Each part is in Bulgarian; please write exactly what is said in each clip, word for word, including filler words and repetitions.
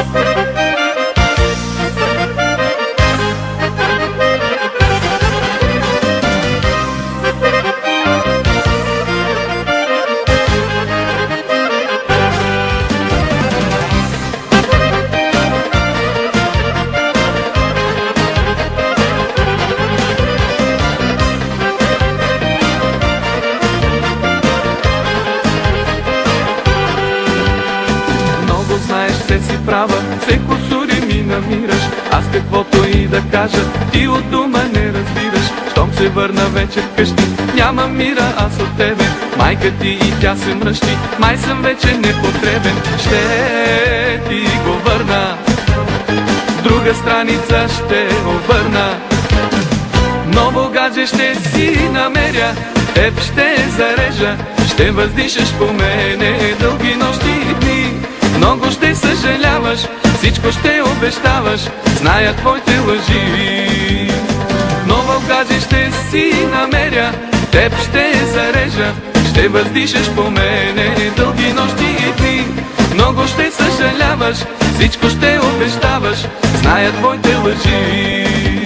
Се си права, се кусури ми намираш. Аз каквото и да кажа, ти от дума не разбираш. Щом се върна вече вкъщи, няма мира аз от тебе. Майка ти и тя се мръщи, май съм вече непотребен. Ще ти го върна, друга страница ще обърна. Ново гадже ще си намеря, теб ще зарежа. Ще въздишаш по мене дълги нощи и дни. Много ще съжаляваш, всичко ще обещаваш, зная твоите лъжи. Ново гадже ще си намеря, теб ще зарежа. Ще въздишаш по мене дълги нощи и дни. Много ще съжаляваш, всичко ще обещаваш, зная твоите лъжи.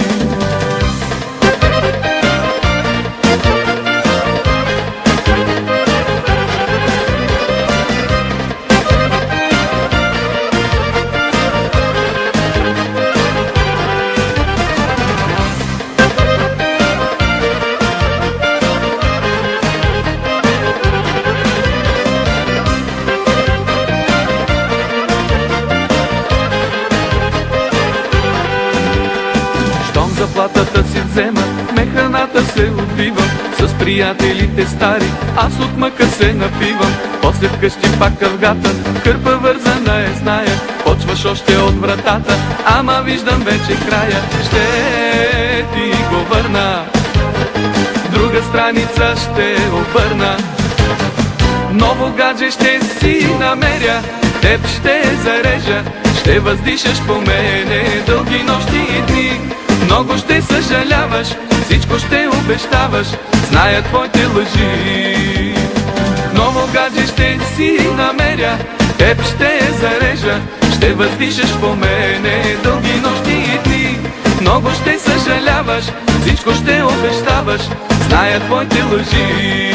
Заплатата си взема, ме храната се отбивам. С приятелите стари, аз от мъка се напивам. После вкъщи пак къвгата, кърпа вързана е, зная. Почваш още от вратата, ама виждам вече края. Ще ти го върна, друга страница ще обърна. Ново гадже ще си намеря, теб ще зарежа. Ще въздишаш по мене дълги нощи и дни. Много ще съжаляваш, всичко ще обещаваш, зная твоите лъжи. Ново гадже ще си намеря, теб ще зарежа. Ще въздишаш по мене дълги нощи и дни. Много ще съжаляваш, всичко ще обещаваш, зная твоите лъжи.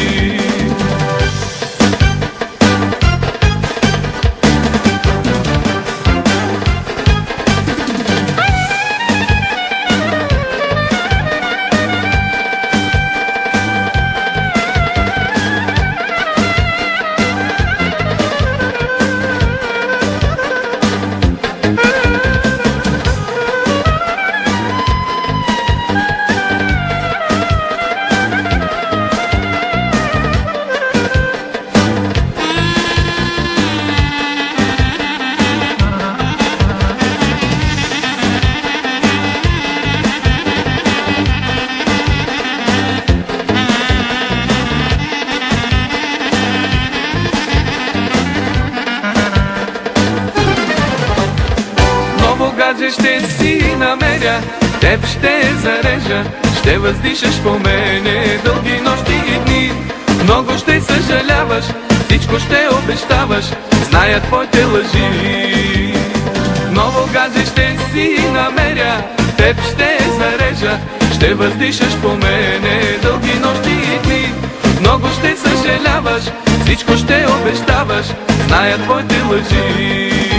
Гадже ще си намеря, теб ще зарежа. Ще въздишаш по мене дълги нощи и дни. Много ще съжаляваш, всичко ще обещаваш, зная твоите лъжи. Ново гадже ще си намеря, теб ще зарежа. Ще въздишаш по мене дълги нощи и дни. Много ще съжаляваш, всичко ще обещаваш, зная твоите лъжи.